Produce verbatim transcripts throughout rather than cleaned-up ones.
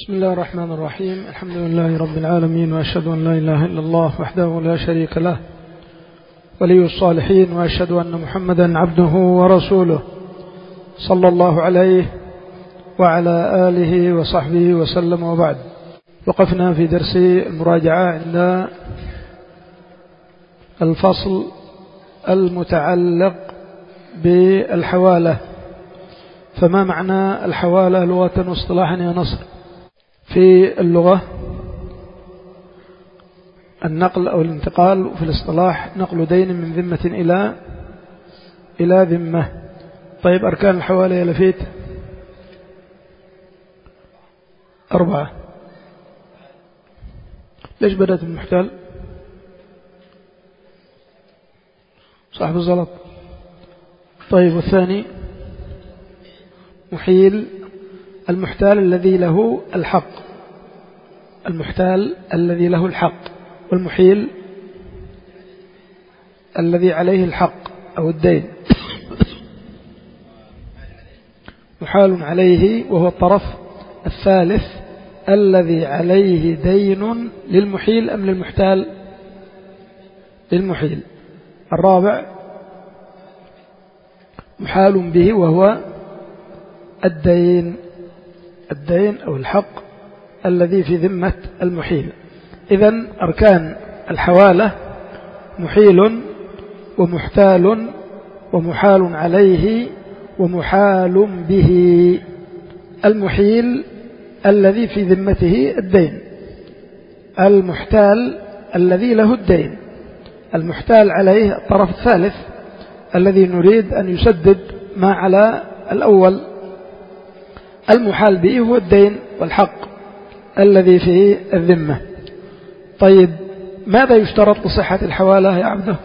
بسم الله الرحمن الرحيم. الحمد لله رب العالمين، وأشهد أن لا إله إلا الله وحده لا شريك له ولي الصالحين، وأشهد أن محمدا عبده ورسوله صلى الله عليه وعلى آله وصحبه وسلم. وبعد، وقفنا في درس المراجعة عند الفصل المتعلق بالحوالة. فما معنى الحوالة لغة واصطلاحا يا نصر؟ في اللغة النقل أو الانتقال، وفي الاصطلاح نقل دين من ذمة إلى إلى ذمة. طيب، أركان الحوالة يا لفيت؟ أربعة. ليش بدأت بالمحتال؟ صاحب الزلط. طيب، والثاني محيل، المحتال الذي له الحق، المحتال الذي له الحق، والمحيل الذي عليه الحق أو الدين. محال عليه وهو الطرف الثالث الذي عليه دين للمحيل أم للمحتال؟ للمحيل. الرابع محال به وهو الدين، الدين أو الحق الذي في ذمة المحيل. إذن أركان الحوالة محيل ومحتال ومحال عليه ومحال به. المحيل الذي في ذمته الدين، المحتال الذي له الدين، المحتال عليه الطرف الثالث الذي نريد أن يسدد ما على الأول. المحال به هو الدين والحق الذي في الذمة. طيب، ماذا يشترط لصحة الحوالة يا عبده؟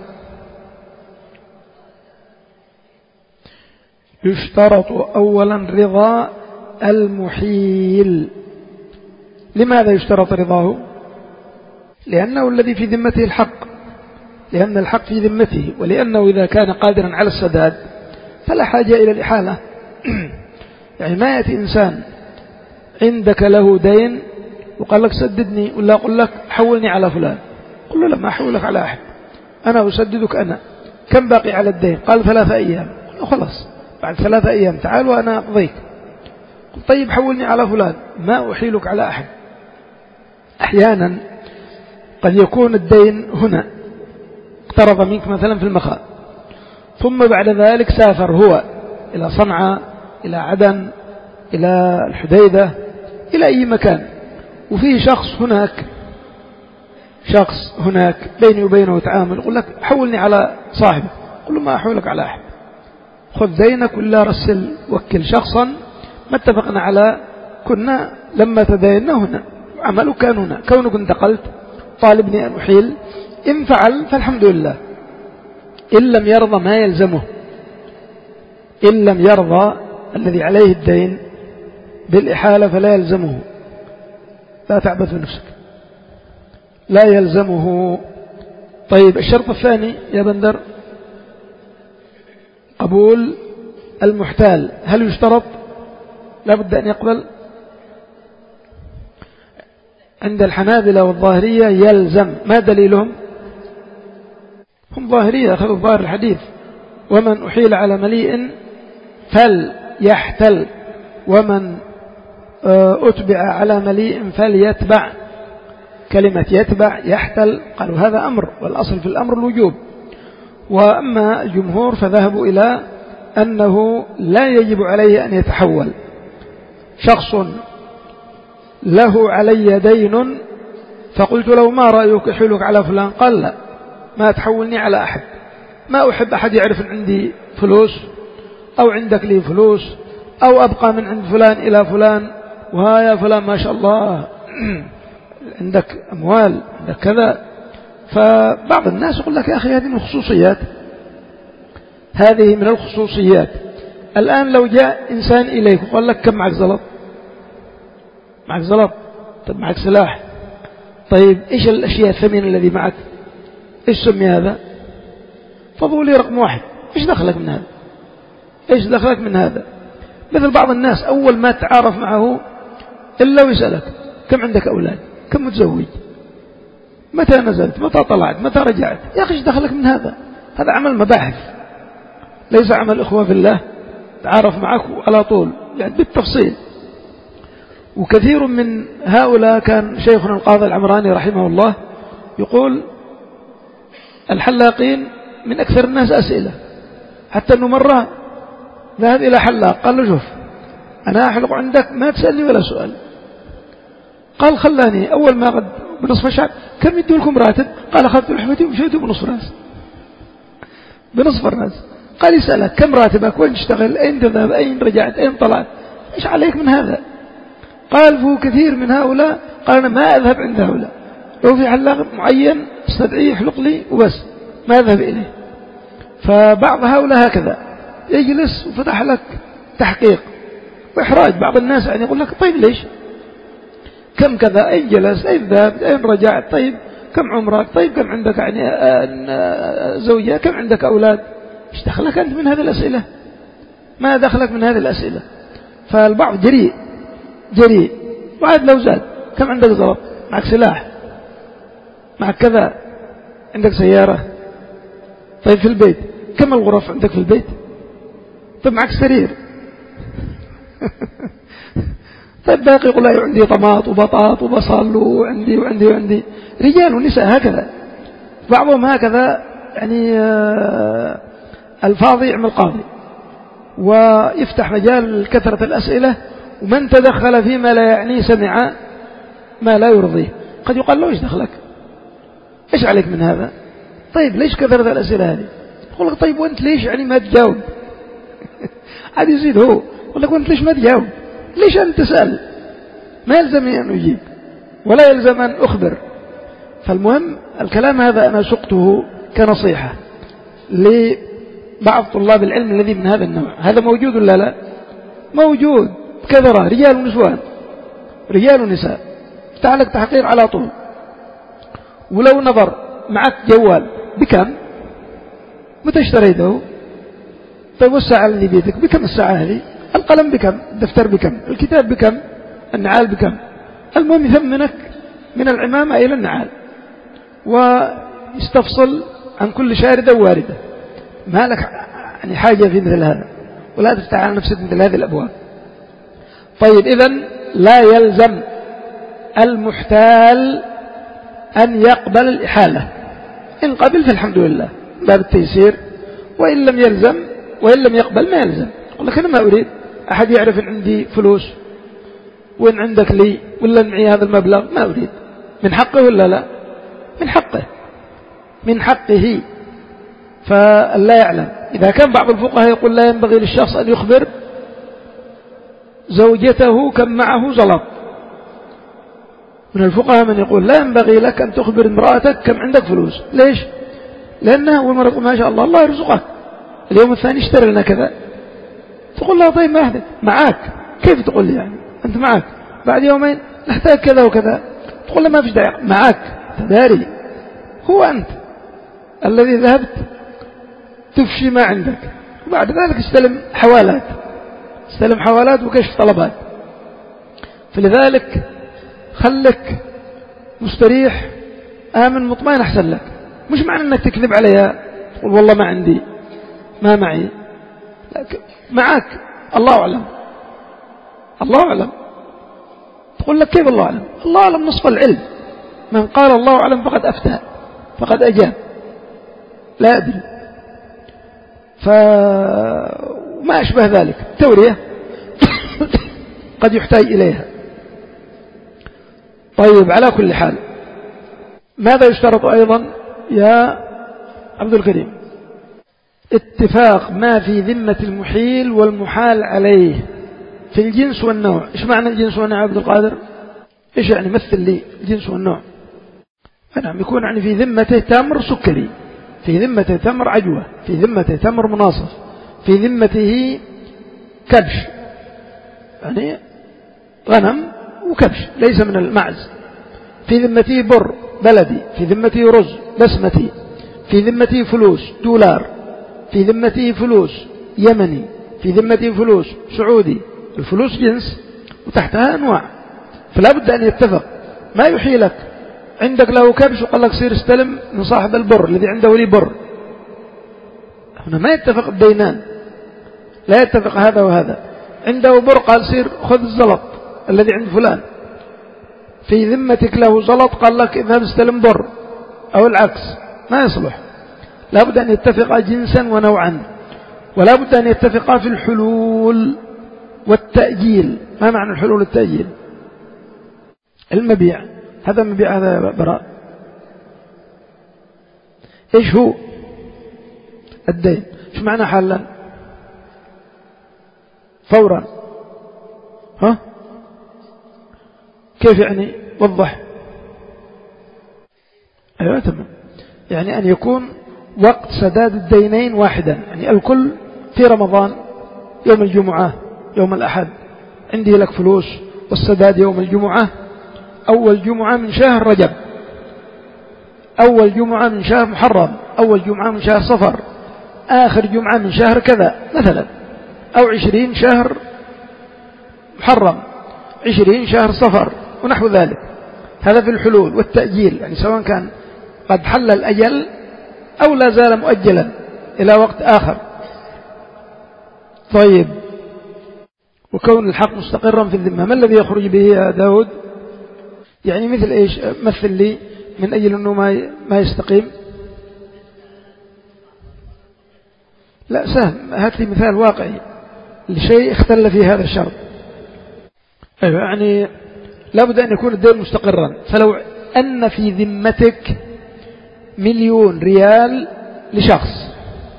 يشترط أولا رضا المحيل. لماذا يشترط رضاه؟ لأنه الذي في ذمته الحق، لأن الحق في ذمته، ولأنه إذا كان قادرا على السداد فلا حاجة إلى الإحالة. يعني ما يأتي إنسان عندك له دين وقال لك سددني، ولا أقول لك حولني على فلان، قل له لما أحولك على أحد، أنا أسددك أنا. كم باقي على الدين؟ قال ثلاثة أيام. قل له خلاص، بعد ثلاثة أيام تعال وأنا أقضيك. قل طيب حولني على فلان، ما أحيلك على أحد. أحيانا قد يكون الدين هنا اقترض منك مثلا في المخاء، ثم بعد ذلك سافر هو إلى صنعاء، إلى عدن، إلى الحديدة، إلى أي مكان، وفيه شخص هناك، شخص هناك بيني وبينه تعامل، يقول لك حولني على صاحبك. قل له ما أحولك على أحد، خذ دينك ولا رسل وكل شخصا ما اتفقنا على، كنا لما تديننا هنا عملوا كان هنا، كونك انتقلت طالبني أن أحيل، إن فعل فالحمد لله، إن لم يرضى ما يلزمه، إن لم يرضى الذي عليه الدين بالإحالة فلا يلزمه. لا تعبث بنفسك، لا يلزمه. طيب، الشرط الثاني يا بندر قبول المحتال. هل يشترط؟ لا بد أن يقبل. عند الحنابلة والظاهرية يلزم. ما دليلهم؟ هم ظاهرية، أخذوا ظاهر الحديث: ومن أحيل على مليء فليحتل، ومن أتبع على مليء فليتبع. كلمة يتبع يحتل، قالوا هذا أمر، والأصل في الأمر الوجوب. وأما الجمهور فذهبوا إلى أنه لا يجب عليه أن يتحول. شخص له علي دين فقلت له ما رأيك أحيلك على فلان؟ قال لا، ما تحولني على أحد، ما أحب أحد يعرف أن عندي فلوس أو عندك لي فلوس، أو أبقى من عند فلان إلى فلان، وها يا فلان ما شاء الله عندك أموال، عندك كذا. فبعض الناس يقول لك يا أخي هذه من الخصوصيات، هذه من الخصوصيات. الآن لو جاء إنسان إليك وقال لك كم معك زلط؟ معك زلط؟ طيب معك سلاح. طيب إيش الأشياء الثمينة الذي معك؟ إيش سمي هذا؟ فضولي رقم واحد. إيش دخلك من هذا؟ إيش دخلك من هذا؟ مثل بعض الناس أول ما تعارف معه إلا ويسألك كم عندك أولاد، كم متزوج، متى نزلت، متى طلعت، متى رجعت. يا أخي ايش دخلك من هذا؟ هذا عمل مباحث، ليس عمل إخوة في الله تعارف معك على طول يعني بالتفصيل. وكثير من هؤلاء كان شيخنا القاضي العمراني رحمه الله يقول الحلاقين من أكثر الناس أسئلة، حتى أنه مرة ذهب إلى حلاق قال له شوف أنا أحلق عندك ما تسألني ولا سؤال. قال خلاني أول ما قد بنصف شهر كم يدوا لكم راتب؟ قال أخذت لحمتي ومشيت بنصف راس بنصف الراس. قال يسألك كم راتبك، وين تشتغل، أين تذهب، أين رجعت، أين طلعت، إيش عليك من هذا؟ قال فهو كثير من هؤلاء قال أنا ما أذهب عند هؤلاء، لو في حلاق معين استدعيه يحلق لي وبس ما أذهب إليه. فبعض هؤلاء هكذا يجلس وفتح لك تحقيق وإحراج. بعض الناس يعني يقول لك طيب ليش، كم كذا، أين جلس، أين ذهب، أين رجعت، طيب كم عمرك، طيب كم عندك يعني زوجة، كم عندك أولاد. ايش دخلك أنت من هذه الأسئلة؟ ما دخلك من هذه الأسئلة. فالبعض جريء جريء وعاد لو زاد كم عندك ضرب، معك سلاح، معك كذا، عندك سيارة، طيب في البيت كم الغرف عندك في البيت، طيب معك سرير طيب باقي يقول لا عندي طماط وبطاط وبصل وعندي وعندي وعندي. رجال ونساء هكذا، بعضهم هكذا يعني الفاضي يعمل قاضي ويفتح مجال كثرة الأسئلة، ومن تدخل فيما لا يعني سمع ما لا يرضيه. قد يقال له ايش دخلك، ايش عليك من هذا، طيب ليش كثرة الأسئلة هذه؟ يقول لك طيب وانت ليش يعني ما تجاوب عاد يزيد هو يقول لك وانت ليش ما تجاوب، ليش أنت تسأل، ما يلزمني أن أجيب ولا يلزم أن أخبر. فالمهم الكلام هذا أنا سقته كنصيحة لبعض طلاب العلم الذي من هذا النوع. هذا موجود ولا لا؟ موجود كثرة، رجال ونسوان، رجال ونساء، تعلق تحقيق على طول. ولو نظر معك جوال بكم، متى اشتريته، طيب والساعة اللي بيدك بكم الساعة هذه، القلم بكم، الدفتر بكم، الكتاب بكم، النعال بكم. المهم يثمنك من العمامة إلى النعال ويستفصل عن كل شاردة واردة. ما لك يعني حاجة في مثل هذا، ولا تفتح على نفسك مثل هذه الأبواب. طيب إذن لا يلزم المحتال أن يقبل الإحالة، إن قبل فالحمد لله باب التيسير، وإن لم يلزم وإن لم يقبل ما يلزم. يقول لك أنا ما أريد أحد يعرف إن عندي فلوس وإن عندك لي ولا معي هذا المبلغ، ما أريد. من حقه ولا لا؟ من حقه، من حقه. فلا يعلم. إذا كان بعض الفقهاء يقول لا ينبغي للشخص أن يخبر زوجته كم معه زلط، من الفقهاء من يقول لا ينبغي لك أن تخبر امرأتك كم عندك فلوس. ليش؟ لأنها أول مرة ما شاء الله الله يرزقك، اليوم الثاني اشتري لنا كذا، تقول لا طيب ما أحدث معك، كيف تقول لي يعني أنت معك، بعد يومين نحتاج كذا وكذا، تقول له ما فيش داعي، معك تداري، هو أنت الذي ذهبت تفشي ما عندك، وبعد ذلك استلم حوالات، استلم حوالات وكشف طلبات. فلذلك خلك مستريح آمن مطمئن أحسن لك. مش معنى أنك تكذب عليها تقول والله ما عندي ما معي، معك الله أعلم، الله أعلم. تقول لك كيف الله أعلم؟ الله أعلم نصف العلم، من قال الله أعلم فقد أفتى فقد أجاب، لا أدري. فما أشبه ذلك تورية قد يحتاج إليها. طيب على كل حال ماذا يشترط أيضا يا عبد الكريم؟ اتفاق ما في ذمة المحيل والمحال عليه في الجنس والنوع. إيش معنى الجنس والنوع يا عبد القادر؟ إيش يعني مثل لي الجنس والنوع؟ نعم يكون يعني في ذمته تمر سكري، في ذمته تمر عجوة، في ذمته تمر مناصف، في ذمته كبش يعني غنم وكبش ليس من المعز، في ذمته بر بلدي، في ذمته رز بسمتي، في ذمته فلوس دولار، في ذمته فلوس يمني، في ذمته فلوس سعودي. الفلوس جنس وتحتها أنواع، فلا بد أن يتفق. ما يحيلك عندك له كبش وقال لك سير استلم من صاحب البر الذي عنده لي بر، هنا ما يتفق الدينان، لا يتفق هذا وهذا. عنده بر قال سير خذ الزلط الذي عند فلان، في ذمتك له زلط قال لك اذهب استلم بر، أو العكس، ما يصلح. لا بد أن يتفقا جنسا ونوعا، ولا بد أن يتفقا في الحلول والتأجيل. ما معنى الحلول والتأجيل؟ المبيع، هذا مبيع هذا براء. إيش هو الدين؟ إيش معنى حالا؟ فورا، ها كيف يعني؟ وضح. أيوة تمام، يعني أن يكون وقت سداد الدينين واحدا، يعني الكل في رمضان يوم الجمعة يوم الأحد عندي لك فلوس، والسداد يوم الجمعة، أول جمعة من شهر رجب، أول جمعة من شهر محرم، أول جمعة من شهر صفر، آخر جمعة من شهر كذا مثلا، أو عشرين شهر محرم، عشرين شهر صفر، ونحو ذلك. هذا في الحلول والتأجيل، يعني سواء كان قد حل الأجل أو لا زال مؤجلا إلى وقت آخر. طيب، وكون الحق مستقرا في الذمة، ما الذي يخرج به يا داود؟ يعني مثل إيش؟ مثل لي من أجل أنه ما ما يستقيم. لا سهل، هات لي مثال واقعي لشيء اختل في هذا الشرط. أيوة، يعني لابد أن يكون الدين مستقرا. فلو أن في ذمتك مليون ريال لشخص،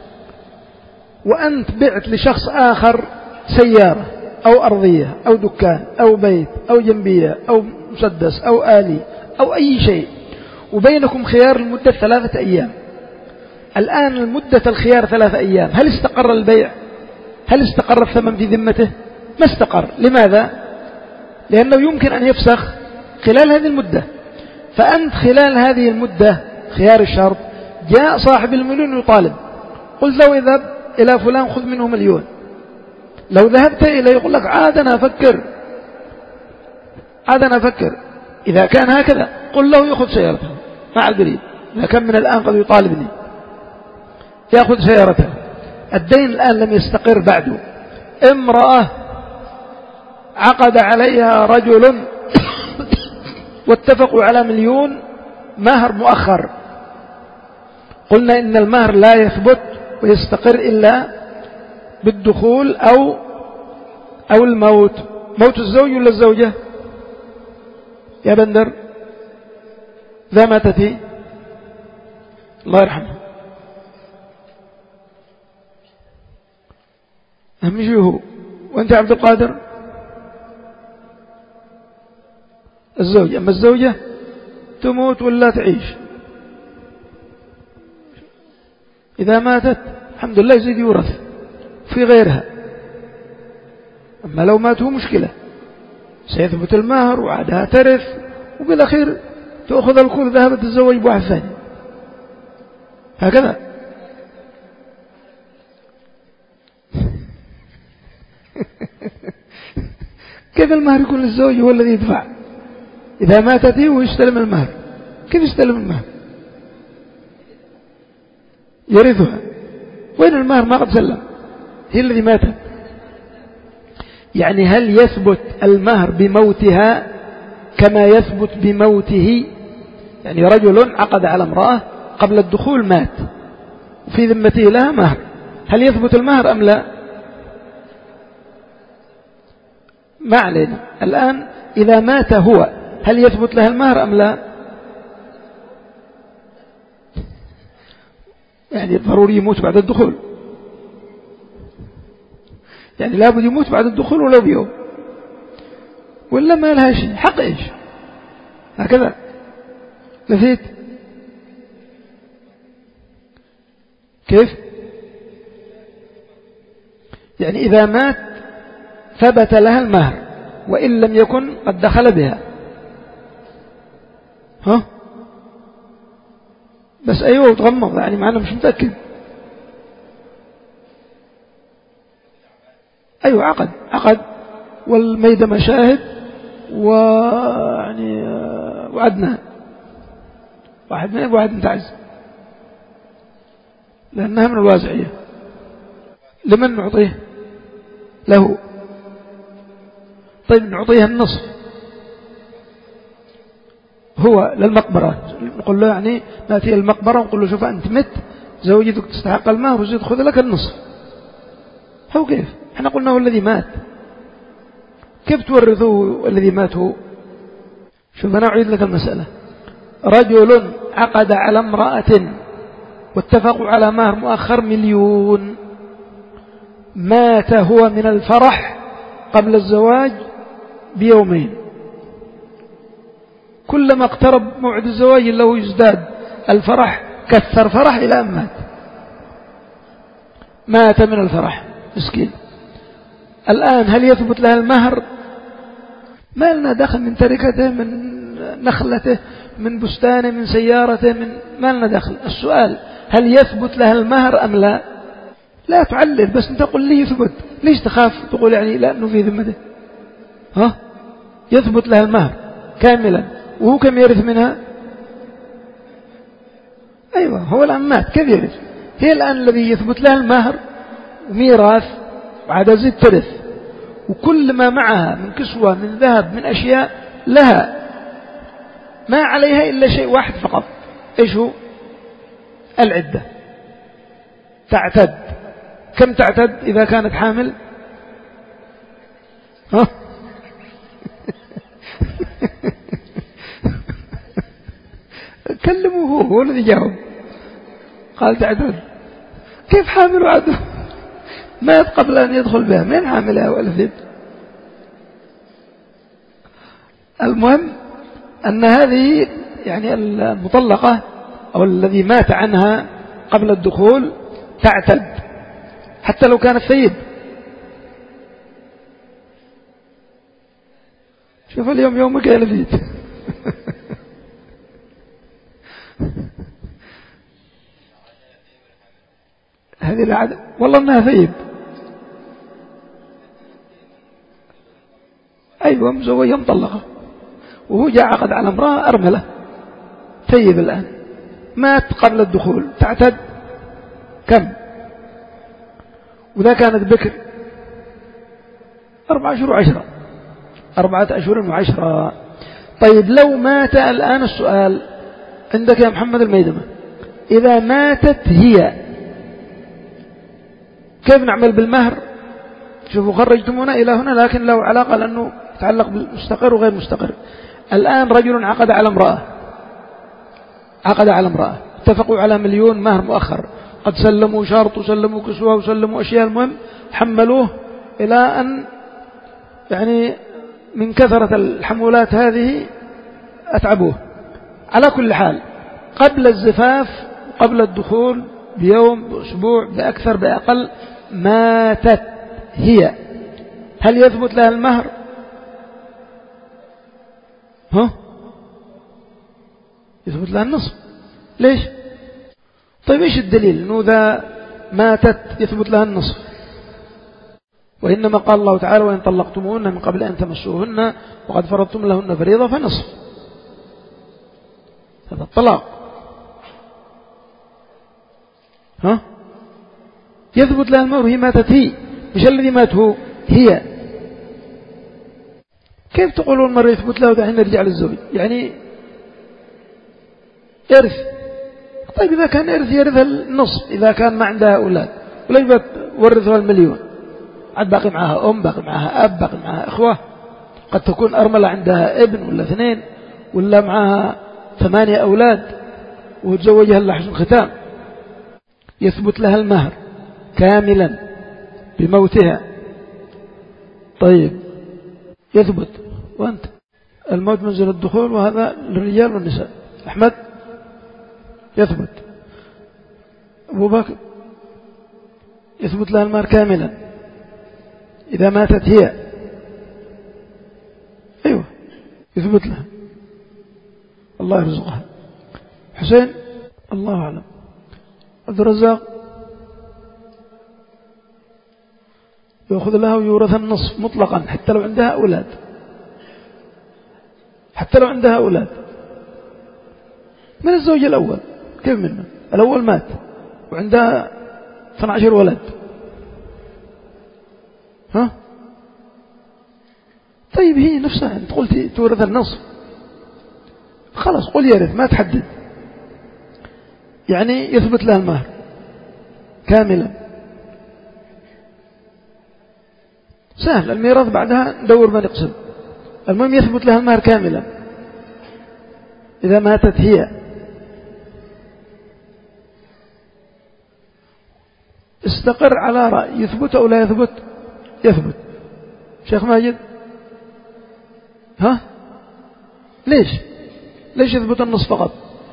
وأنت بعت لشخص آخر سيارة أو أرضية أو دكان أو بيت أو جنبية أو مسدس أو آلي أو أي شيء، وبينكم خيار لمدة ثلاثة أيام. الآن المدة الخيار ثلاثة أيام، هل استقر البيع؟ هل استقر الثمن في ذمته؟ ما استقر. لماذا؟ لأنه يمكن أن يفسخ خلال هذه المدة. فأنت خلال هذه المدة خيار الشرط جاء صاحب المليون يطالب، قلت له اذهب إلى فلان خذ منه مليون. لو ذهبت إليه يقول لك عاد أنا أفكر، عاد أنا أفكر. إذا كان هكذا قل له يأخذ سيارته مع القريب، إذا كان من الآن قد يطالبني يأخذ سيارته. الدين الآن لم يستقر بعده. امرأة عقد عليها رجل واتفقوا على مليون مهر مؤخر، قلنا إن المهر لا يثبت ويستقر إلا بالدخول أو أو الموت. موت الزوج ولا الزوجة يا بندر؟ ذا ماتت هي، الله يرحمه. أهم شيء هو. وأنت عبد القادر الزوج. أما الزوجة تموت ولا تعيش، إذا ماتت الحمد لله يزيد يورث في غيرها. أما لو ماتوا مشكلة، سيثبت المهر وعادها ترث، وبالأخير تأخذ الكل ذهبت تتزوج بواحد ثاني. هكذا. كيف المهر يكون للزوج هو الذي يدفع؟ إذا ماتت هي ويستلم المهر، كيف يستلم المهر؟ يرثها. وين المهر؟ ما قد سلم، هي الذي ماتت. يعني هل يثبت المهر بموتها كما يثبت بموته؟ يعني رجل عقد على امرأة قبل الدخول مات وفي ذمته لها مهر، هل يثبت المهر أم لا؟ ما علينا. الآن إذا مات هو هل يثبت لها المهر أم لا؟ يعني ضروري يموت بعد الدخول، يعني لابد يموت بعد الدخول ولو بيوم، ولا ما لها شيء. حق إيش؟ هكذا نسيت كيف؟ يعني إذا مات ثبت لها المهر وإن لم يكن قد دخل بها. ها بس أيوة وتغمض، يعني معنا مش متأكد. أيوة عقد عقد والميدة مشاهد ويعني وعدنا واحد من واحد متعز لأنها من الوازعية. لمن نعطيه؟ له. طيب نعطيها النصف هو للمقبرة، نقول له يعني نأتي المقبرة ونقول له شوف أنت مت، زوجتك تستحق المهر وزيد خذ لك النصف. هو كيف؟ احنا قلنا هو الذي مات، كيف تورثه الذي مات هو؟ شوف أنا أعيد لك المسألة. رجل عقد على امرأة واتفقوا على مهر مؤخر مليون، مات هو من الفرح قبل الزواج بيومين، كلما اقترب موعد الزواج له يزداد الفرح، كثر فرح إلى أن مات. مات من الفرح مسكين. الآن هل يثبت لها المهر؟ ما لنا دخل من تركته، من نخلته، من بستانه، من سيارته، من ما لنا دخل. السؤال هل يثبت لها المهر أم لا؟ لا تعلل، بس انت تقول لي يثبت، ليش تخاف تقول يعني لأنه في ذمته؟ ها يثبت لها المهر كاملا، وهو كم يرث منها؟ أيوة هو الآن مات، كيف يرث؟ هي الآن الذي يثبت لها المهر وميراث وعاد زيد ترث، وكل ما معها من كسوة من ذهب من أشياء لها، ما عليها إلا شيء واحد فقط، إيش هو؟ العدة. تعتد. كم تعتد إذا كانت حامل؟ ها كلموه هو, هو الذي جاوب قال تعتد. كيف حامل وعده مات قبل أن يدخل بها؟ من حاملها ولا ذب؟ المهم أن هذه يعني المطلقة أو الذي مات عنها قبل الدخول تعتد حتى لو كانت ثيب. شوف اليوم يومك يا لذيذ. هذه العادة والله انها ثيب. ايوه مزوجة مطلقة وهو جاء عقد على امرأة ارملة ثيب الان، مات قبل الدخول، تعتد كم؟ وإذا كانت بكر أربعة أشهر وعشرة، أربعة أشهر وعشرة. طيب لو مات الآن، السؤال عندك يا محمد الميدمة، إذا ماتت هي كيف نعمل بالمهر؟ شوفوا خرجتمونا إلى هنا لكن له علاقة لأنه يتعلق بالمستقر وغير مستقر. الآن رجل عقد على امرأة، عقد على امرأة اتفقوا على مليون مهر مؤخر، قد سلموا شرط وسلموا كسوة وسلموا أشياء، المهم حملوه إلى أن يعني من كثرة الحمولات هذه أتعبوه. على كل حال قبل الزفاف قبل الدخول بيوم بأسبوع بأكثر بأقل ماتت هي، هل يثبت لها المهر؟ ها يثبت لها النصف. ليش؟ طيب إيش الدليل أنه إذا ماتت يثبت لها النصف؟ وإنما قال الله تعالى وإن طلقتموهن من قبل أن تمسوهن وقد فرضتم لهن فريضة فنصف. هذا الطلاق. ها يثبت لها المهر وهي ماتت هي، مش الذي مات هو، هي. كيف تقولون مرة يثبت له ودحين نرجع للزوج؟ يعني إرث. طيب إذا كان إرث يرثها النصف إذا كان ما عندها أولاد، وليش بتورثها المليون؟ عاد باقي معها أم، باقي معها أب، باقي معها إخوة، قد تكون أرملة عندها ابن ولا اثنين ولا معها ثمانية أولاد وتزوجها لحسن ختام. يثبت لها المهر كاملا بموتها. طيب يثبت، وأنت الموت منزل الدخول وهذا للرجال والنساء. أحمد يثبت. أبو بكر يثبت لها المهر كاملا إذا ماتت هي. أيوة يثبت لها، الله يرزقها. حسين الله أعلم. عبد الرزاق يأخذ لها ويورث النصف مطلقا حتى لو عندها أولاد. حتى لو عندها أولاد من الزوج الأول. كيف منه؟ الأول مات وعندها اثني عشر ولد، ها؟ طيب هي نفسها أنت قلت تورث النصف، خلاص قل يرث ما تحدد، يعني يثبت لها المهر كاملا. سهل الميراث بعدها ندور ما نقسم، المهم يثبت لها المهر كاملا إذا ماتت هي. استقر على رأي، يثبت أو لا يثبت؟ يثبت. شيخ ماجد ها؟ ليش ليش يثبت النصف فقط؟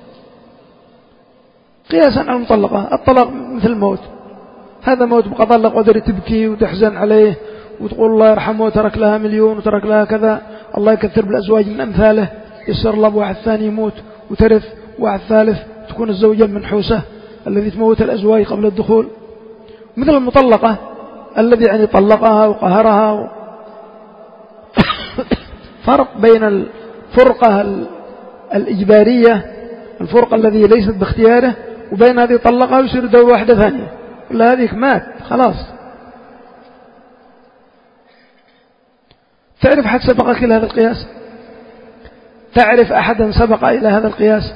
قياسا على المطلقة. الطلاق مثل الموت، هذا موت بقى طلق ودري تبكي وتحزن عليه وتقول الله يرحمه وترك لها مليون وترك لها كذا، الله يكثر بالأزواج من أمثاله، يسر الله بواحد ثاني يموت وترث واحد ثالث، تكون الزوجة المنحوسة الذي تموت الأزواج قبل الدخول، مثل المطلقة الذي يعني طلقها وقهرها و... فرق بين الفرقة الإجبارية، الفرقة الذي ليست باختياره، وبين هذه طلقها ويصير دور واحدة ثانية، ولا هذيك مات خلاص. تعرف حد سبقك إلى هذا القياس؟ تعرف أحدا سبق إلى هذا القياس؟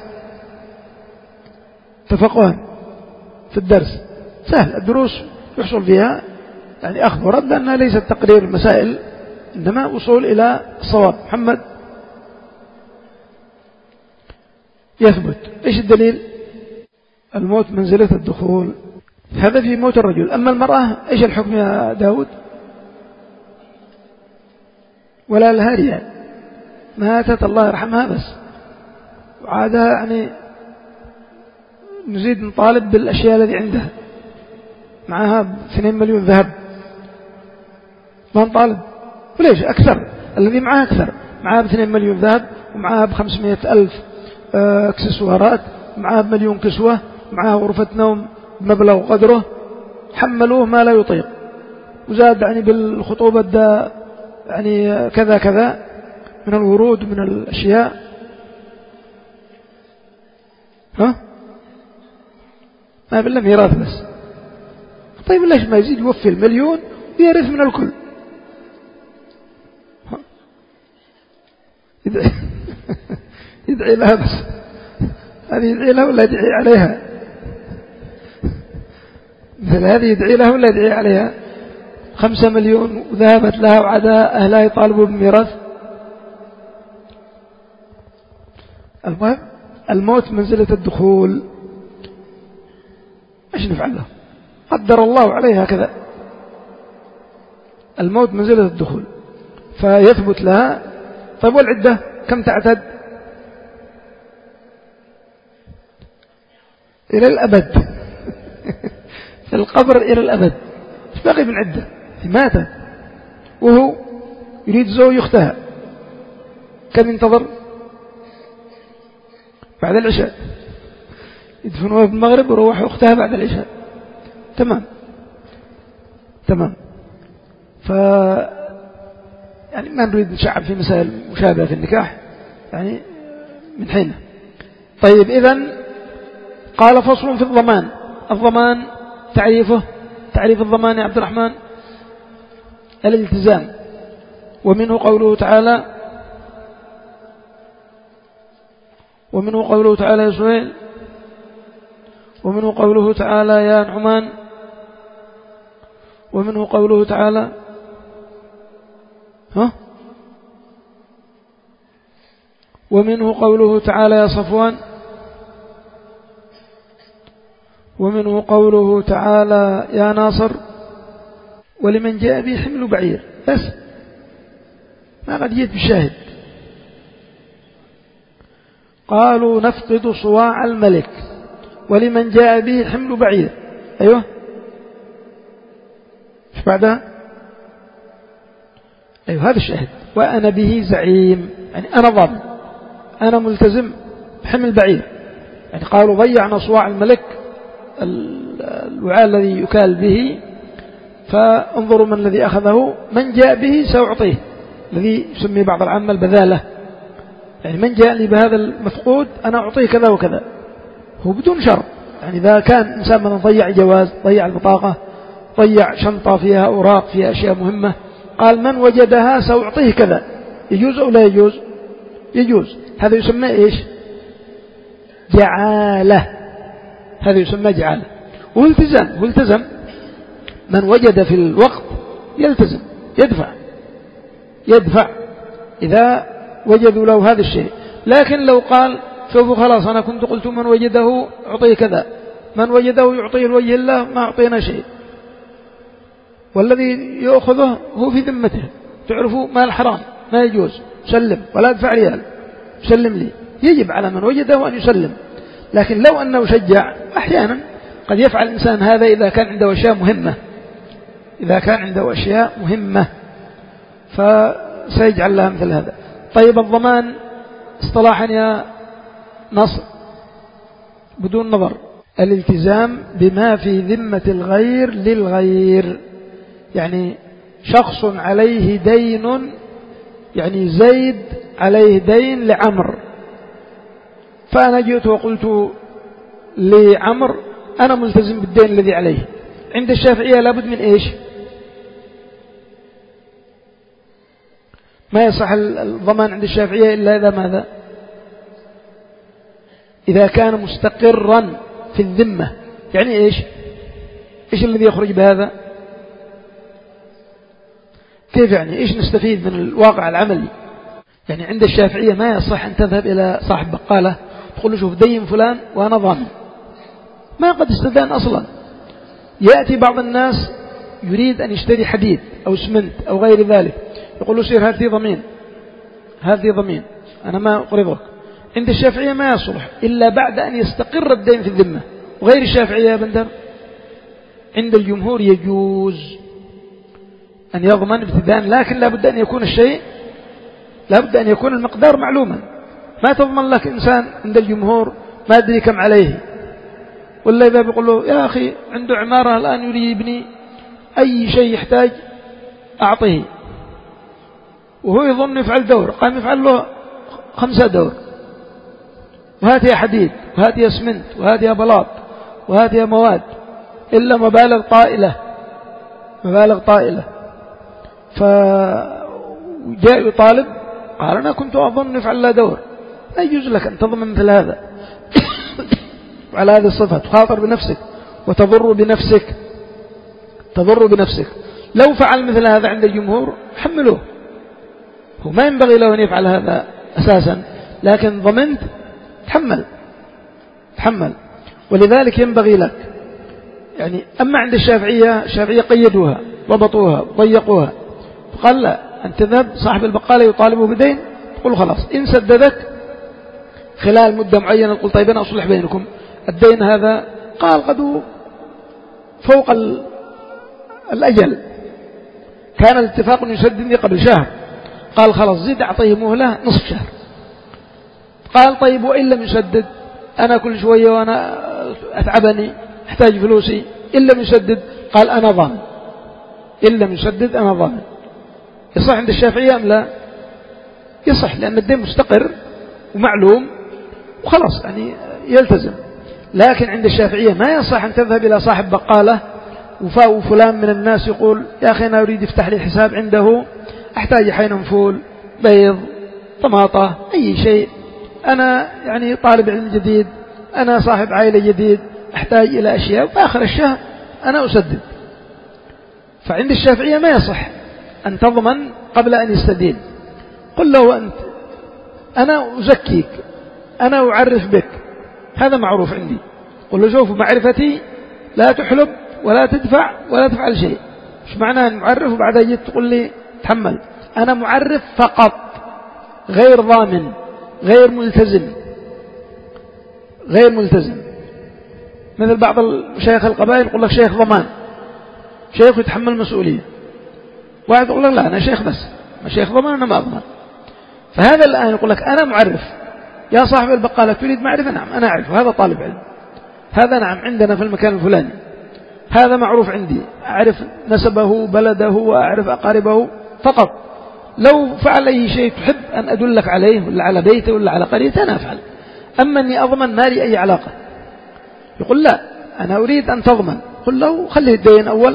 تفقها في الدرس سهل، الدروس يحصل فيها يعني أخذ ورد، لأنها ليست تقرير المسائل إنما وصول إلى الصواب. محمد يثبت. إيش الدليل؟ الموت منزلة الدخول، هذا في موت الرجل. أما المرأة إيش الحكم يا داود؟ ولا لها ريال، ماتت الله يرحمها بس، وعادها يعني نزيد نطالب بالأشياء التي عندها، معها اثنين مليون ذهب ما نطالب، وليش أكثر؟ الذي معها أكثر، معها باثنين مليون ذهب، ومعها بخمسمائة ألف اكسسوارات، معها بمليون كسوة، معها غرفة نوم بمبلغ قدره، حملوه ما لا يطيق، وزاد يعني بالخطوبة ده يعني كذا كذا من الورود من الأشياء، ها؟ ما بالله ميراث بس. طيب ليش ما يزيد يوفي المليون ويرث من الكل؟ يدعي, يدعي لها بس، هذه يدعي لها ولا يدعي عليها؟ مثل هذه يدعي لها ولا يدعي عليها؟ خمسة مليون وذهبت لها وعدا أهلها يطالبوا بالميراث. المهم الموت منزلة الدخول، ايش نفعل له؟ قدر الله عليها كذا، الموت منزلة الدخول فيثبت لها. طيب والعدة كم تعتد؟ إلى الأبد في القبر إلى الأبد. ايش باقي من عدة؟ ماتت وهو يريد زوج أختها، كم ينتظر؟ بعد العشاء يدفنوها في المغرب وروح أختها بعد العشاء. تمام تمام. ف يعني ما نريد نشعب في مسائل مشابهة في النكاح يعني من حين. طيب إذن قال فصل في الضمان. الضمان تعريفه، تعريف الضمان يا عبد الرحمن: الالتزام. ومنه قوله تعالى ومنه قوله تعالى يا سهيل، ومنه قوله تعالى يا نعمان، ومنه قوله تعالى ها ومنه قوله تعالى يا صفوان، ومنه قوله تعالى يا ناصر، ولمن جاء به حمل بعير. بس ما قد جيت بالشاهد. قالوا نفقد صواع الملك ولمن جاء به حمل بعير. أيوه ايش بعدها؟ أيوه هذا الشاهد: وأنا به زعيم، يعني أنا ضامن، أنا ملتزم بحمل بعير. يعني قالوا ضيعنا صواع الملك، الوعاء الذي يكال به، فانظروا من الذي أخذه، من جاء به سأعطيه، الذي يسمي بعض العامة البذالة، يعني من جاء لي بهذا المفقود أنا أعطيه كذا وكذا، هو بدون شرط. يعني إذا كان إنسان من ضيع جواز، ضيع البطاقة، ضيع شنطة فيها أوراق فيها أشياء مهمة، قال من وجدها سأعطيه كذا، يجوز أو لا يجوز؟ يجوز. هذا يسمى إيش؟ جعالة. هذا يسمى جعالة والتزام. والتزم من وجد في الوقت يلتزم، يدفع يدفع إذا وجدوا له هذا الشيء. لكن لو قال شوفوا خلاص أنا كنت قلت من وجده أعطيه كذا، من وجده يعطيه الوجه الله، ما أعطينا شيء، والذي يأخذه هو في ذمته، تعرفوا مال حرام ما يجوز، سلم ولا ادفع ريال، سلم لي. يجب على من وجده أن يسلم. لكن لو أنه شجع، أحيانا قد يفعل الإنسان هذا إذا كان عنده أشياء مهمة، إذا كان عنده أشياء مهمة فسيجعل لها مثل هذا. طيب الضمان اصطلاحا يا نصر بدون نظر الالتزام بما في ذمة الغير للغير. يعني شخص عليه دين، يعني زيد عليه دين لعمر، فأنا جئت وقلت لعمر أنا ملتزم بالدين الذي عليه. عند الشافعية لابد من إيش؟ ما يصح الضمان عند الشافعية إلا إذا ماذا؟ إذا كان مستقرا في الذمة. يعني إيش؟ إيش الذي يخرج بهذا؟ كيف يعني؟ إيش نستفيد من الواقع العملي؟ يعني عند الشافعية ما يصح أن تذهب إلى صاحب بقالة تقول له شوف دين فلان وأنا ضامن، ما قد استدان أصلا. يأتي بعض الناس يريد أن يشتري حديد أو اسمنت أو غير ذلك، يقول له سير هذه ضمين، هذه ضمين، أنا ما أقرضك. عند الشافعية ما يصلح إلا بعد أن يستقر الدين في الذمة. وغير الشافعية يا بندر عند الجمهور يجوز أن يضمن ابتداء، لكن لا بد أن يكون الشيء، لا بد أن يكون المقدار معلوما. ما تضمن لك إنسان عند الجمهور ما أدري كم عليه، ولا إذا بيقول له يا أخي عنده عمارة الآن يريد يبني، أي شيء يحتاج أعطيه، وهو يظن يفعل دور، قام يفعل له خمسة دور، وهذه حديد وهذه اسمنت وهذه بلاط وهذه مواد، إلا مبالغ طائلة، مبالغ طائلة. فجاء يطالب قال أنا كنت أظن يفعل له دور. لا يجوز لك أن تضمن مثل هذا وعلى هذه الصفة تخاطر بنفسك وتضر بنفسك، تضر بنفسك. لو فعل مثل هذا عند الجمهور حملوه، هو ما ينبغي له أن يفعل هذا أساسا، لكن ضمنت تحمل تحمل. ولذلك ينبغي لك يعني. أما عند الشافعية، الشافعية قيدوها ضبطوها ضيقوها، فقال لا، أن تذهب صاحب البقالة يطالبه بدين تقول خلاص إن سددك خلال مدة معينة، قل طيب أنا أصلح بينكم الدين هذا، قال قد فوق الأجل، كان الاتفاق أن يسددني قبل شهر، قال خلاص زيد أعطيه مهلة نصف شهر. قال طيب وإن لم يسدد، أنا كل شوية وأنا أتعبني أحتاج فلوسي، إن لم يسدد قال أنا ضامن، إن لم يسدد أنا ضامن. يصح عند الشافعية أم لا؟ يصح، لأن الدين مستقر ومعلوم وخلاص يعني يلتزم. لكن عند الشافعية ما يصح أن تذهب إلى صاحب بقالة وفاء فلان من الناس يقول يا أخي أنا أريد يفتح لي حساب عنده، أحتاج حين فول بيض طماطة أي شيء، أنا يعني طالب علم جديد، أنا صاحب عائلة جديد، أحتاج إلى أشياء في آخر الشهر أنا أسدد. فعند الشافعية ما يصح أن تضمن قبل أن يستدين. قل له أنت أنا أزكيك، أنا أعرف بك، هذا معروف عندي. قل له شوف معرفتي لا تحلب ولا تدفع ولا تفعل شيء. مش معنى أن معرف وبعد جيت تقول لي تحمل، أنا معرف فقط، غير ضامن، غير ملتزم، غير ملتزم. مثل بعض الشيخ القبائل يقول لك شيخ ضمان، شيخ يتحمل مسؤولية، واحد يقول لك لا أنا شيخ بس، ما شيخ ضمان أنا ما أضمن. فهذا الآن يقول لك أنا معرف، يا صاحب البقالة تريد معرفة؟ نعم أنا أعرف، هذا طالب علم، هذا نعم عندنا في المكان الفلاني، هذا معروف عندي، أعرف نسبه بلده وأعرف أقاربه فقط، لو فعل أي شيء تحب أن أدلك عليه ولا على بيته ولا على قريته أنا أفعل، أما أني أضمن ما لي أي علاقة. يقول لا أنا أريد أن تضمن، قل له خليه الدين أول،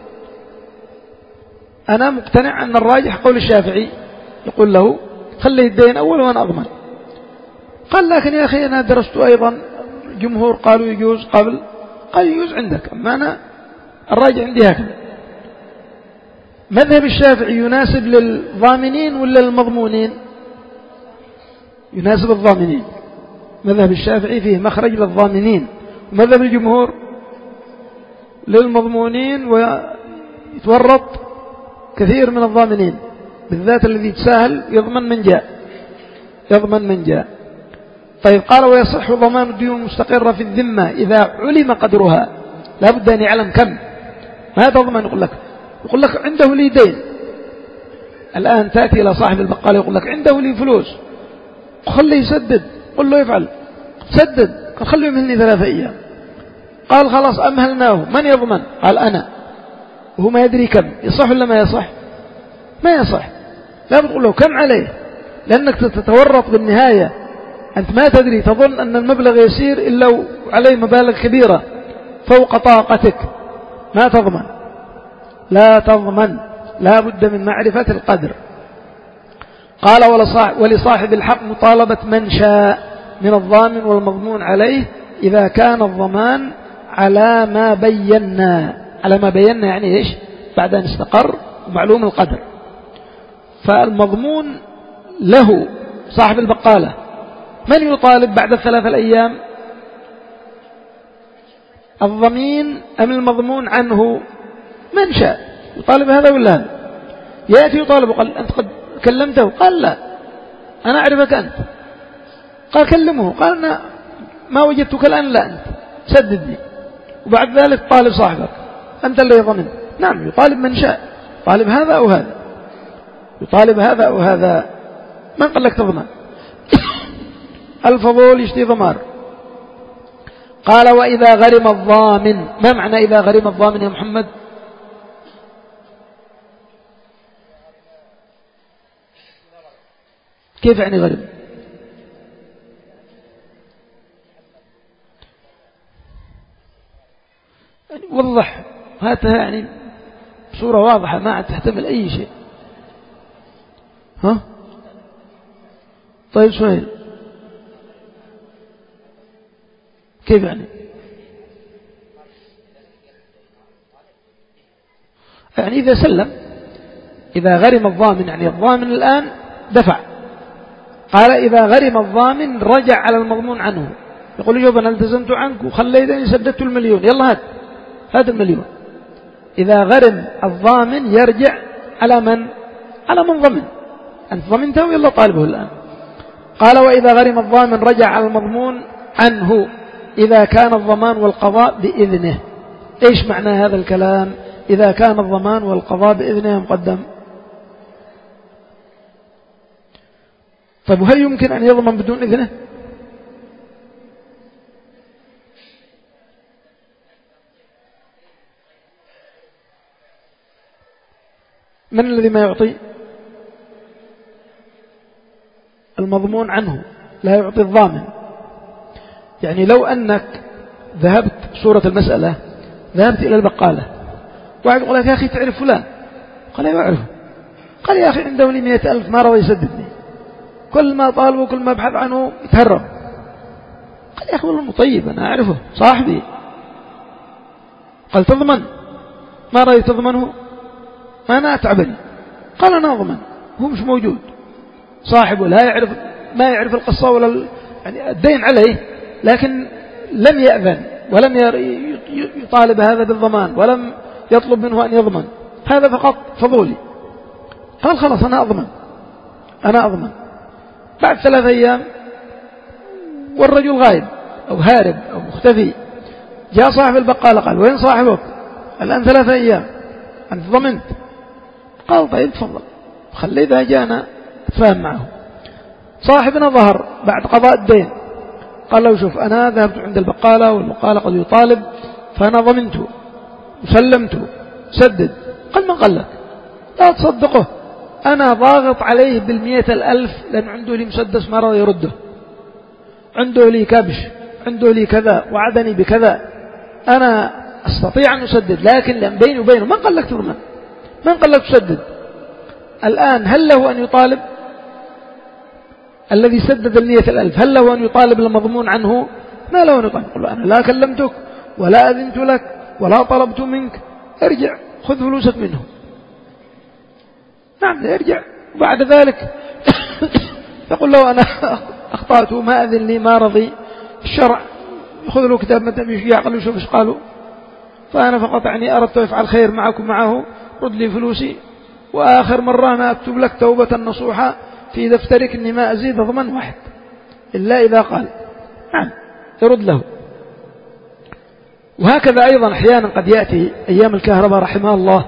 أنا مقتنع أن الراجح قول الشافعي، يقول له خليه الدين أول وأنا أضمن. قال لكن يا أخي أنا درست أيضا جمهور قالوا يجوز قبل، قال يجوز عندك، أما أنا الراجح عندي هكذا. مذهب الشافعي يناسب للضامنين ولا للمضمونين؟ يناسب الضامنين. مذهب الشافعي فيه مخرج للضامنين، ومذهب الجمهور للمضمونين، ويتورط كثير من الضامنين بالذات الذي يتساهل يضمن من جاء يضمن من جاء. طيب قال ويصح ضمان الديون المستقرة في الذمة إذا علم قدرها، لا بد أن يعلم كم، ما تضمن. يقول لك يقول لك عنده لي دين الآن، تأتي إلى صاحب البقالة يقول لك عنده لي فلوس، خليه يسدد، قل له يفعل سدد، قال خليه يمهلني ثلاثة أيام. قال خلاص أمهلناه، من يضمن؟ قال أنا، وهو ما يدري كم، يصح ولا ما يصح؟ ما يصح. لا بتقول له كم عليه، لأنك تتورط بالنهاية، أنت ما تدري، تظن أن المبلغ يسير إلا عليه مبالغ كبيرة فوق طاقتك، ما تضمن، لا تضمن، لا بد من معرفة القدر. قال ولصاحب الحق مطالبة من شاء من الضامن والمضمون عليه إذا كان الضمان على ما بينا، على ما بينا يعني إيش؟ بعد أن استقر ومعلوم القدر. فالمضمون له صاحب البقالة، من يطالب بعد الثلاثة الأيام؟ الضمين أم المضمون عنه؟ من شاء يطالب هذا ولا هذا. يأتي يطالب، قال أنت قد كلمته؟ قال لا أنا أعرفك أنت. قال كلمه، قال أنا ما وجدتك الآن، لا أنت سددني. وبعد ذلك طالب صاحبك أنت اللي يضمن. نعم يطالب من شاء، يطالب هذا أو هذا، يطالب هذا أو هذا، من قال لك تضمن؟ الفضول يشتي ضمار. قال وإذا غرم الضامن، ما معنى إذا غرم الضامن يا محمد؟ كيف يعني غرم؟ يعني وضح هاتها يعني بصورة واضحة ما تحتمل أي شيء. ها طيب سهيل كيف يعني؟ يعني إذا سلم، إذا غرم الضامن يعني الضامن الآن دفع. قال إذا غرم الضامن رجع على المضمون عنه، يقول شوف أنا التزمت عنك وخليتني سددت المليون، يلا هات هات المليون. إذا غرم الضامن يرجع على من؟ على من ضمن، أنت ضمنته يلا طالبه الآن. قال وإذا غرم الضامن رجع على المضمون عنه إذا كان الضمان والقضاء بإذنه. إيش معنى هذا الكلام؟ إذا كان الضمان والقضاء بإذنه مقدم. طيب وهل يمكن أن يضمن بدون إذنه؟ من الذي ما يعطي؟ المضمون عنه لا يعطي الضامن. يعني لو أنك ذهبت صورة المسألة، ذهبت إلى البقالة، واحد يقول لك يا أخي تعرف فلان؟ قال لا أعرفه. قال يا أخي عنده لي مئة ألف ما رضي يسددني، كل ما طالبه كل ما أبحث عنه يتهرب. قال يا أخي والله طيب أنا أعرفه صاحبي. قال تضمن؟ ما رأي تضمنه؟ ما أنا أتعبني. قال أنا أضمن، هو مش موجود، صاحبه لا يعرف، ما يعرف القصة ولا يعني الدين عليه، لكن لم يأذن ولم يطالب هذا بالضمان ولم يطلب منه أن يضمن، هذا فقط فضولي. قال خلاص أنا أضمن أنا أضمن. بعد ثلاثة أيام والرجل غايب أو هارب أو مختفي، جاء صاحب البقالة قال وين صاحبك؟ الآن ثلاثة أيام أنت ضمنت. قال طيب تفضل، خلي إذا جاءنا أتفاهم معه. صاحبنا ظهر بعد قضاء الدين، قال له شوف أنا ذهبت عند البقالة والبقالة قد يطالب فأنا ضمنته وسلمته سدد. قال من قال لك؟ لا تصدقه، أنا ضاغط عليه بالمئة الألف لأن عنده لي مسدس ما رضى يرده، عنده لي كبش، عنده لي كذا، وعدني بكذا، أنا أستطيع أن أسدد، لكن لأن بيني وبينه من قال لك ترمى، من قال لك تسدد؟ الآن هل له أن يطالب الذي سدد المئة الألف؟ هل له أن يطالب المضمون عنه؟ ما له أن يطالب. يقول له أنا لا كلمتك ولا أذنت لك ولا طلبت منك، ارجع خذ فلوسك منه. نعم ارجع. وبعد ذلك يقول له أنا أخطأت وما أذن لي ما رضي، الشرع يأخذ له كتاب مثلا يشجع، قال له شوف ايش قالوا، فأنا فقط يعني أردت أفعل خير معكم معه، رد لي فلوسي، وآخر مرة أنا أكتب لك توبة نصوحة في دفترك إني ما أزيد ضمن واحد إلا إذا قال. نعم يرد له. وهكذا أيضا أحيانا قد يأتي أيام الكهرباء رحمها الله،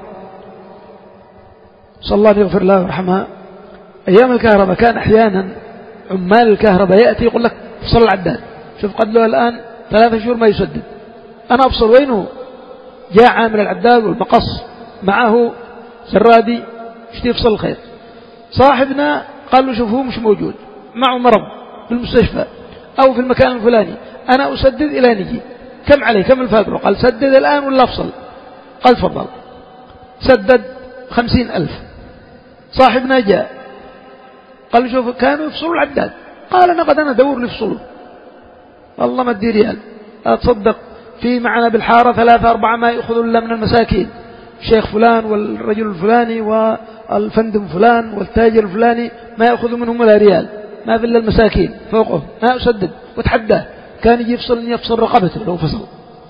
صلى الله عليه يغفر الله ورحمها، أيام الكهرباء كان أحيانا عمال الكهرباء يأتي يقول لك افصل العداد، شوف قد له الآن ثلاثة شهور ما يسدد، أنا أفصل وينه؟ جاء عامل العداد والمقص معه سرادي اشتي يفصل الخير، صاحبنا قال له شوف هو مش موجود، معه مرض في المستشفى أو في المكان الفلاني، أنا أسدد إلى نجي، كم عليه كم الفاتورة؟ قال سدد الآن ولا أفصل؟ قال تفضل. سدد خمسين ألف. صاحبنا جاء قال له شوف كانوا يفصلوا العداد، قال أنا قد أنا دور لفصله، والله ما ادي ريال، أتصدق في معنا بالحارة ثلاثة أربعة ما يأخذوا إلا من المساكين، الشيخ فلان والرجل الفلاني والفندم فلان والتاجر الفلاني ما يأخذوا منهم ولا ريال، ما في إلا المساكين فوقه، ما أسدد. وتحداه كان يجي يفصل أن يفصل رقبته لو فصل.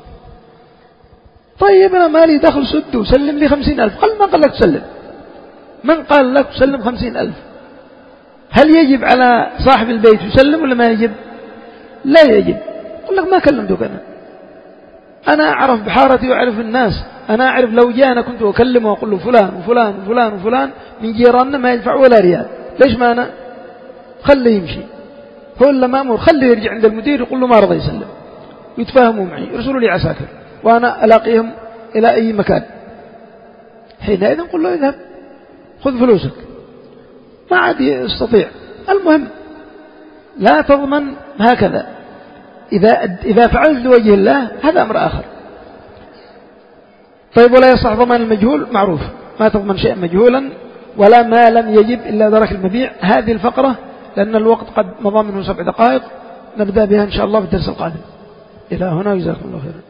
طيب أنا مالي دخل سد وسلم لي خمسين ألف. قال ما قال لك تسلم، من قال لك تسلم خمسين ألف؟ هل يجب على صاحب البيت يسلم ولا ما يجب؟ لا يجب. قل لك ما كلمتك أنا، أنا أعرف بحارتي وأعرف الناس، أنا أعرف لو جاء أنا كنت أكلمه وأقول له فلان وفلان وفلان وفلان من جيراننا ما يدفع ولا ريال، ليش ما أنا خليه يمشي، هو إلا مأمور، خليه يرجع عند المدير يقول له ما رضى يسلم، يتفاهموا معي، يرسلوا لي عساكر وأنا ألاقيهم إلى أي مكان، حينئذ قل له اذهب خذ فلوسك، ما عاد يستطيع. المهم لا تضمن هكذا، إذا إذا فعلت لوجه الله هذا أمر آخر. طيب ولا يصح ضمان المجهول؟ معروف ما تضمن شيئا مجهولا، ولا ما لم يجب إلا درك المبيع. هذه الفقرة لأن الوقت قد مضى منه سبع دقائق، نبدأ بها إن شاء الله في الدرس القادم. إلى هنا، جزاكم الله خيرا.